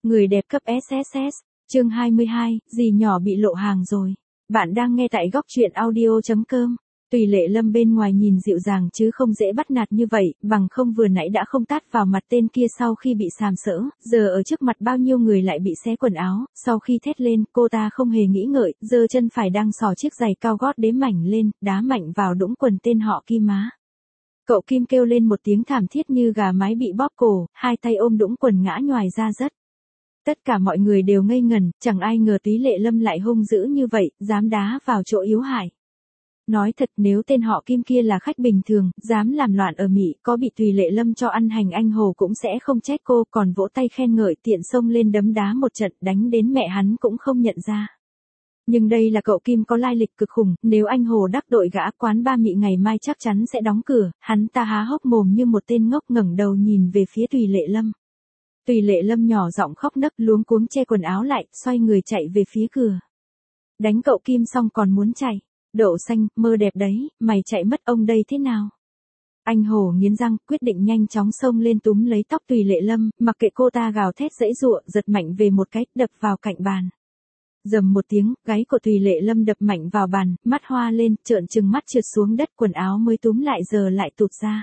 Người đẹp cấp SSS, chương 22, dì nhỏ bị lộ hàng rồi. Bạn đang nghe tại góc truyện audio.com. Tùy Lệ Lâm bên ngoài nhìn dịu dàng chứ không dễ bắt nạt như vậy, bằng không vừa nãy đã không tát vào mặt tên kia sau khi bị sàm sỡ, giờ ở trước mặt bao nhiêu người lại bị xé quần áo, sau khi thét lên, cô ta không hề nghĩ ngợi, giơ chân phải đang xỏ chiếc giày cao gót đế mảnh lên, đá mạnh vào đũng quần tên họ Kim má. Cậu Kim kêu lên một tiếng thảm thiết như gà mái bị bóp cổ, hai tay ôm đũng quần ngã nhoài ra rất. Tất cả mọi người đều ngây ngẩn, chẳng ai ngờ Tùy Lệ Lâm lại hung dữ như vậy, dám đá vào chỗ yếu hại. Nói thật nếu tên họ Kim kia là khách bình thường, dám làm loạn ở Mỹ, có bị Tùy Lệ Lâm cho ăn hành anh Hồ cũng sẽ không trách cô, còn vỗ tay khen ngợi tiện xông lên đấm đá một trận đánh đến mẹ hắn cũng không nhận ra. Nhưng đây là cậu Kim có lai lịch cực khủng, nếu anh Hồ đắc tội gã quán ba Mỹ ngày mai chắc chắn sẽ đóng cửa, hắn ta há hốc mồm như một tên ngốc ngẩng đầu nhìn về phía Tùy Lệ Lâm. Tùy Lệ Lâm nhỏ giọng khóc nấc luống cuống che quần áo lại, xoay người chạy về phía cửa. Đánh cậu Kim xong còn muốn chạy. Đậu xanh, mơ đẹp đấy, mày chạy mất ông đây thế nào? Anh Hồ nghiến răng, quyết định nhanh chóng xông lên túm lấy tóc Tùy Lệ Lâm, mặc kệ cô ta gào thét giãy giụa, giật mạnh về một cái, đập vào cạnh bàn. Rầm một tiếng, gáy của Tùy Lệ Lâm đập mạnh vào bàn, mắt hoa lên, trợn trừng mắt trượt xuống đất, quần áo mới túm lại giờ lại tụt ra.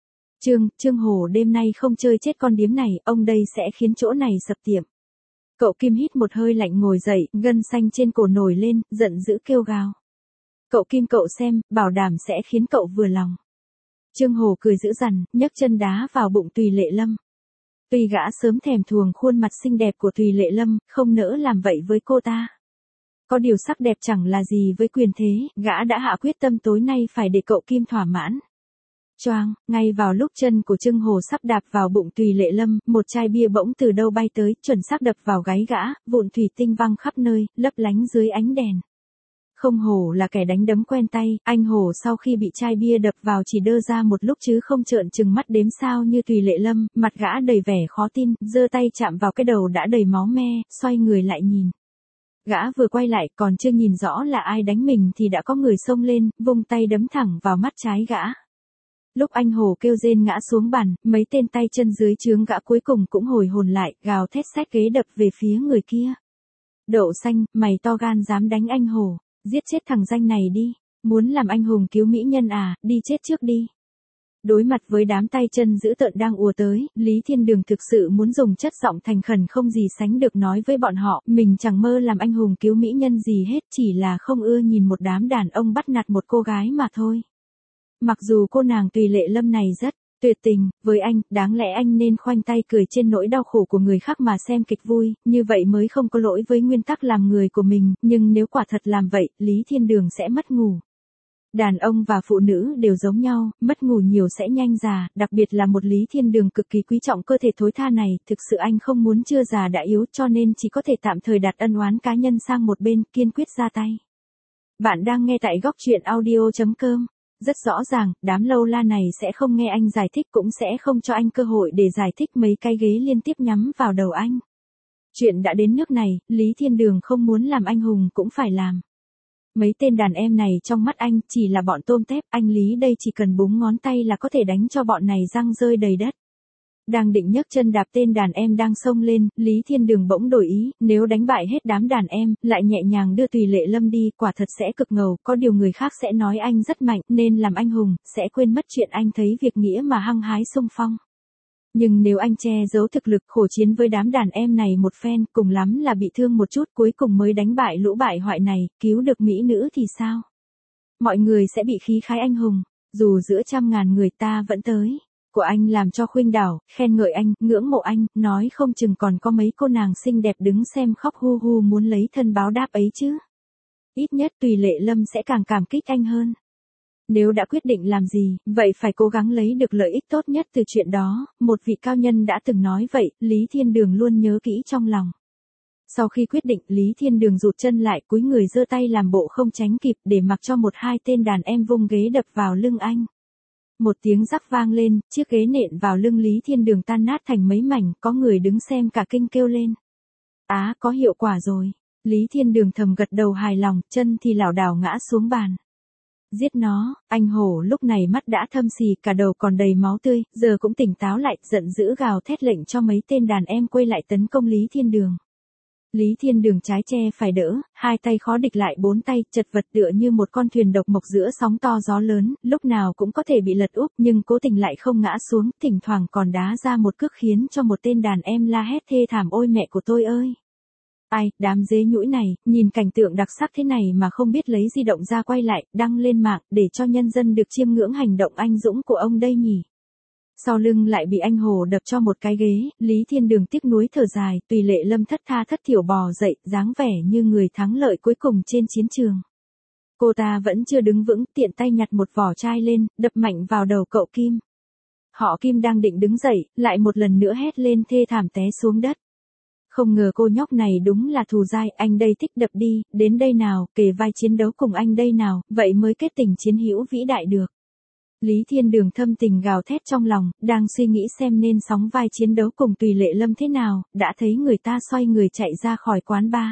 Trương Hồ đêm nay không chơi chết con điếm này, ông đây sẽ khiến chỗ này sập tiệm. Cậu Kim hít một hơi lạnh ngồi dậy, gân xanh trên cổ nổi lên, giận dữ kêu gào. Cậu Kim cậu xem, bảo đảm sẽ khiến cậu vừa lòng. Trương Hồ cười dữ dằn, nhấc chân đá vào bụng Tùy Lệ Lâm. Tuy gã sớm thèm thuồng khuôn mặt xinh đẹp của Tùy Lệ Lâm, không nỡ làm vậy với cô ta. Có điều sắc đẹp chẳng là gì với quyền thế, gã đã hạ quyết tâm tối nay phải để cậu Kim thỏa mãn. Choang, ngay vào lúc chân của Trương Hồ sắp đạp vào bụng Tùy Lệ Lâm, một chai bia bỗng từ đâu bay tới, chuẩn xác đập vào gáy gã, vụn thủy tinh văng khắp nơi, lấp lánh dưới ánh đèn. Không hổ là kẻ đánh đấm quen tay, anh Hồ sau khi bị chai bia đập vào chỉ đơ ra một lúc chứ không trợn trừng mắt đếm sao như Tùy Lệ Lâm, mặt gã đầy vẻ khó tin, giơ tay chạm vào cái đầu đã đầy máu me, xoay người lại nhìn. Gã vừa quay lại còn chưa nhìn rõ là ai đánh mình thì đã có người xông lên, vung tay đấm thẳng vào mắt trái gã. Lúc anh Hồ kêu rên ngã xuống bàn, mấy tên tay chân dưới trướng gã cuối cùng cũng hồi hồn lại, gào thét xách ghế đập về phía người kia. Đậu xanh, mày to gan dám đánh anh Hồ. Giết chết thằng danh này đi, muốn làm anh hùng cứu mỹ nhân à, đi chết trước đi. Đối mặt với đám tay chân dữ tợn đang ùa tới, Lý Thiên Đường thực sự muốn dùng chất giọng thành khẩn không gì sánh được nói với bọn họ, mình chẳng mơ làm anh hùng cứu mỹ nhân gì hết, chỉ là không ưa nhìn một đám đàn ông bắt nạt một cô gái mà thôi. Mặc dù cô nàng Tùy Lệ Lâm này rất tuyệt tình, với anh, đáng lẽ anh nên khoanh tay cười trên nỗi đau khổ của người khác mà xem kịch vui, như vậy mới không có lỗi với nguyên tắc làm người của mình, nhưng nếu quả thật làm vậy, Lý Thiên Đường sẽ mất ngủ. Đàn ông và phụ nữ đều giống nhau, mất ngủ nhiều sẽ nhanh già, đặc biệt là một Lý Thiên Đường cực kỳ quý trọng cơ thể thối tha này, thực sự anh không muốn chưa già đã yếu cho nên chỉ có thể tạm thời đặt ân oán cá nhân sang một bên, kiên quyết ra tay. Bạn đang nghe tại góc truyện audio.com. Rất rõ ràng, đám lâu la này sẽ không nghe anh giải thích cũng sẽ không cho anh cơ hội để giải thích mấy cái ghế liên tiếp nhắm vào đầu anh. Chuyện đã đến nước này, Lý Thiên Đường không muốn làm anh hùng cũng phải làm. Mấy tên đàn em này trong mắt anh chỉ là bọn tôm tép, anh Lý đây chỉ cần búng ngón tay là có thể đánh cho bọn này răng rơi đầy đất. Đang định nhấc chân đạp tên đàn em đang xông lên, Lý Thiên Đường bỗng đổi ý, nếu đánh bại hết đám đàn em, lại nhẹ nhàng đưa Tùy Lệ Lâm đi, quả thật sẽ cực ngầu, có điều người khác sẽ nói anh rất mạnh, nên làm anh hùng, sẽ quên mất chuyện anh thấy việc nghĩa mà hăng hái xung phong. Nhưng nếu anh che giấu thực lực khổ chiến với đám đàn em này một phen, cùng lắm là bị thương một chút cuối cùng mới đánh bại lũ bại hoại này, cứu được mỹ nữ thì sao? Mọi người sẽ bị khí khái anh hùng, dù giữa trăm ngàn người ta vẫn tới. Của anh làm cho khuynh đảo, khen ngợi anh, ngưỡng mộ anh, nói không chừng còn có mấy cô nàng xinh đẹp đứng xem khóc hu hu muốn lấy thân báo đáp ấy chứ. Ít nhất Tùy Lệ Lâm sẽ càng cảm kích anh hơn. Nếu đã quyết định làm gì, vậy phải cố gắng lấy được lợi ích tốt nhất từ chuyện đó, một vị cao nhân đã từng nói vậy, Lý Thiên Đường luôn nhớ kỹ trong lòng. Sau khi quyết định, Lý Thiên Đường rụt chân lại, cúi người giơ tay làm bộ không tránh kịp để mặc cho một hai tên đàn em vung ghế đập vào lưng anh. Một tiếng rắc vang lên, chiếc ghế nện vào lưng Lý Thiên Đường tan nát thành mấy mảnh, có người đứng xem cả kinh kêu lên. Á, có hiệu quả rồi. Lý Thiên Đường thầm gật đầu hài lòng, chân thì lảo đảo ngã xuống bàn. Giết nó, anh hổ lúc này mắt đã thâm xì, cả đầu còn đầy máu tươi, giờ cũng tỉnh táo lại, giận dữ gào thét lệnh cho mấy tên đàn em quay lại tấn công Lý Thiên Đường. Lý Thiên Đường trái che phải đỡ, hai tay khó địch lại bốn tay, chật vật tựa như một con thuyền độc mộc giữa sóng to gió lớn, lúc nào cũng có thể bị lật úp, nhưng cố tình lại không ngã xuống, thỉnh thoảng còn đá ra một cước khiến cho một tên đàn em la hét thê thảm: ôi mẹ của tôi ơi! Ai, đám dế nhũi này, nhìn cảnh tượng đặc sắc thế này mà không biết lấy di động ra quay lại, đăng lên mạng, để cho nhân dân được chiêm ngưỡng hành động anh dũng của ông đây nhỉ. Sau lưng lại bị anh Hồ đập cho một cái ghế, Lý Thiên Đường tiếc nuối thở dài, Tùy Lệ Lâm thất tha thất thiểu bò dậy, dáng vẻ như người thắng lợi cuối cùng trên chiến trường. Cô ta vẫn chưa đứng vững, tiện tay nhặt một vỏ chai lên, đập mạnh vào đầu cậu Kim. Họ Kim đang định đứng dậy, lại một lần nữa hét lên thê thảm té xuống đất. Không ngờ cô nhóc này đúng là thù dai, anh đây thích đập đi, đến đây nào, kề vai chiến đấu cùng anh đây nào, vậy mới kết tình chiến hữu vĩ đại được. Lý Thiên Đường thâm tình gào thét trong lòng, đang suy nghĩ xem nên sóng vai chiến đấu cùng Tùy Lệ Lâm thế nào, đã thấy người ta xoay người chạy ra khỏi quán bar.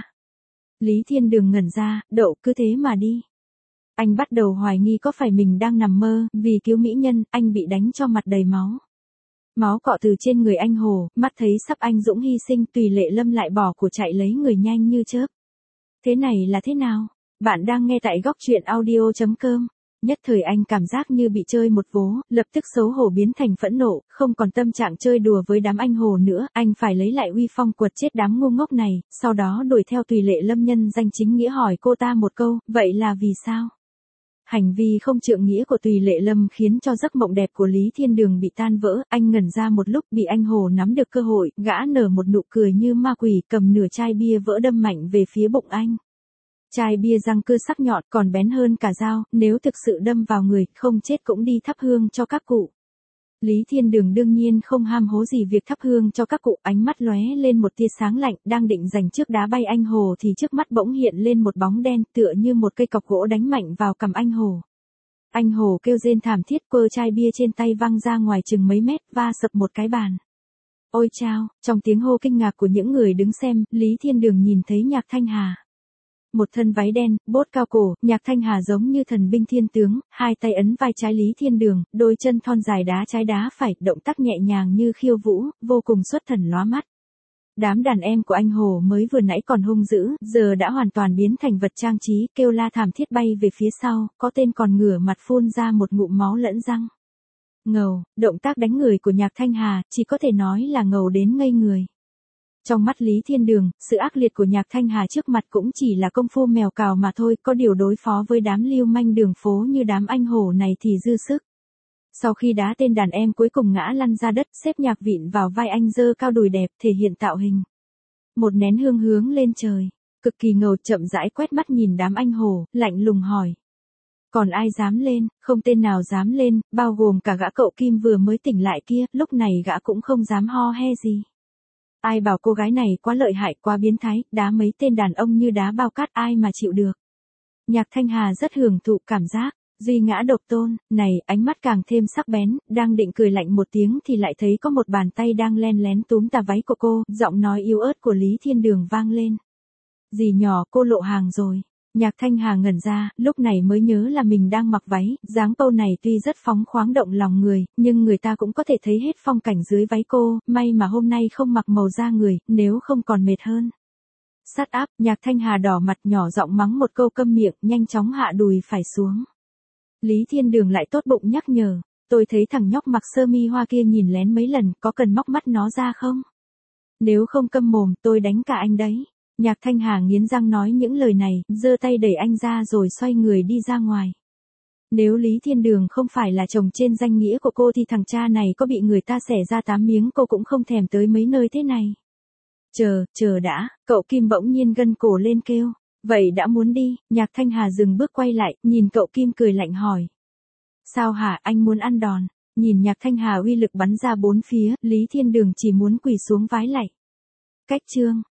Lý Thiên Đường ngẩn ra, đậu cứ thế mà đi. Anh bắt đầu hoài nghi có phải mình đang nằm mơ, vì cứu mỹ nhân, anh bị đánh cho mặt đầy máu. Máu cọ từ trên người anh Hồ, mắt thấy sắp anh dũng hy sinh, Tùy Lệ Lâm lại bỏ của chạy lấy người nhanh như chớp. Thế này là thế nào? Bạn đang nghe tại góc truyện audio.com. Nhất thời anh cảm giác như bị chơi một vố, lập tức xấu hổ biến thành phẫn nộ, không còn tâm trạng chơi đùa với đám anh Hồ nữa, anh phải lấy lại uy phong quật chết đám ngu ngốc này, sau đó đuổi theo Tùy Lệ Lâm nhân danh chính nghĩa hỏi cô ta một câu, vậy là vì sao? Hành vi không trượng nghĩa của Tùy Lệ Lâm khiến cho giấc mộng đẹp của Lý Thiên Đường bị tan vỡ, anh ngẩn ra một lúc, bị anh Hồ nắm được cơ hội, gã nở một nụ cười như ma quỷ, cầm nửa chai bia vỡ đâm mạnh về phía bụng anh. Chai bia răng cưa sắc nhọn còn bén hơn cả dao, nếu thực sự đâm vào người, không chết cũng đi thắp hương cho các cụ. Lý Thiên Đường đương nhiên không ham hố gì việc thắp hương cho các cụ, ánh mắt lóe lên một tia sáng lạnh, đang định giành trước đá bay anh Hồ thì trước mắt bỗng hiện lên một bóng đen, tựa như một cây cọc gỗ đánh mạnh vào cằm anh Hồ. Anh Hồ kêu rên thảm thiết, quơ chai bia trên tay văng ra ngoài chừng mấy mét, va sập một cái bàn. Ôi chao, trong tiếng hô kinh ngạc của những người đứng xem, Lý Thiên Đường nhìn thấy Nhạc Thanh Hà. Một thân váy đen, bốt cao cổ, Nhạc Thanh Hà giống như thần binh thiên tướng, hai tay ấn vai trái Lý Thiên Đường, đôi chân thon dài đá trái đá phải, động tác nhẹ nhàng như khiêu vũ, vô cùng xuất thần lóa mắt. Đám đàn em của anh Hồ mới vừa nãy còn hung dữ, giờ đã hoàn toàn biến thành vật trang trí, kêu la thảm thiết bay về phía sau, có tên còn ngửa mặt phun ra một ngụm máu lẫn răng. Ngầu, động tác đánh người của Nhạc Thanh Hà, chỉ có thể nói là ngầu đến ngây người. Trong mắt Lý Thiên Đường, sự ác liệt của Nhạc Thanh Hà trước mặt cũng chỉ là công phu mèo cào mà thôi, có điều đối phó với đám lưu manh đường phố như đám anh Hổ này thì dư sức. Sau khi đá tên đàn em cuối cùng ngã lăn ra đất, xếp Nhạc vịn vào vai anh giơ cao đùi đẹp, thể hiện tạo hình. Một nén hương hướng lên trời, cực kỳ ngầu, chậm rãi quét mắt nhìn đám anh Hổ, lạnh lùng hỏi. Còn ai dám lên? Không tên nào dám lên, bao gồm cả gã cậu Kim vừa mới tỉnh lại kia, lúc này gã cũng không dám ho he gì. Ai bảo cô gái này quá lợi hại, quá biến thái, đá mấy tên đàn ông như đá bao cát, ai mà chịu được. Nhạc Thanh Hà rất hưởng thụ cảm giác, duy ngã độc tôn, này, ánh mắt càng thêm sắc bén, đang định cười lạnh một tiếng thì lại thấy có một bàn tay đang len lén túm tà váy của cô, giọng nói yếu ớt của Lý Thiên Đường vang lên. Dì nhỏ, cô lộ hàng rồi. Nhạc Thanh Hà ngẩn ra, lúc này mới nhớ là mình đang mặc váy, dáng câu này tuy rất phóng khoáng động lòng người, nhưng người ta cũng có thể thấy hết phong cảnh dưới váy cô, may mà hôm nay không mặc màu da người, nếu không còn mệt hơn. Shut up, Nhạc Thanh Hà đỏ mặt nhỏ giọng mắng một câu câm miệng, nhanh chóng hạ đùi phải xuống. Lý Thiên Đường lại tốt bụng nhắc nhở, tôi thấy thằng nhóc mặc sơ mi hoa kia nhìn lén mấy lần, có cần móc mắt nó ra không? Nếu không câm mồm, tôi đánh cả anh đấy. Nhạc Thanh Hà nghiến răng nói những lời này, giơ tay đẩy anh ra rồi xoay người đi ra ngoài. Nếu Lý Thiên Đường không phải là chồng trên danh nghĩa của cô thì thằng cha này có bị người ta xẻ ra 8 miếng cô cũng không thèm tới mấy nơi thế này. Chờ đã, cậu Kim bỗng nhiên gân cổ lên kêu. Vậy đã muốn đi, Nhạc Thanh Hà dừng bước quay lại, nhìn cậu Kim cười lạnh hỏi. Sao hả, anh muốn ăn đòn? Nhìn Nhạc Thanh Hà uy lực bắn ra bốn phía, Lý Thiên Đường chỉ muốn quỳ xuống vái lạy. Cách chương.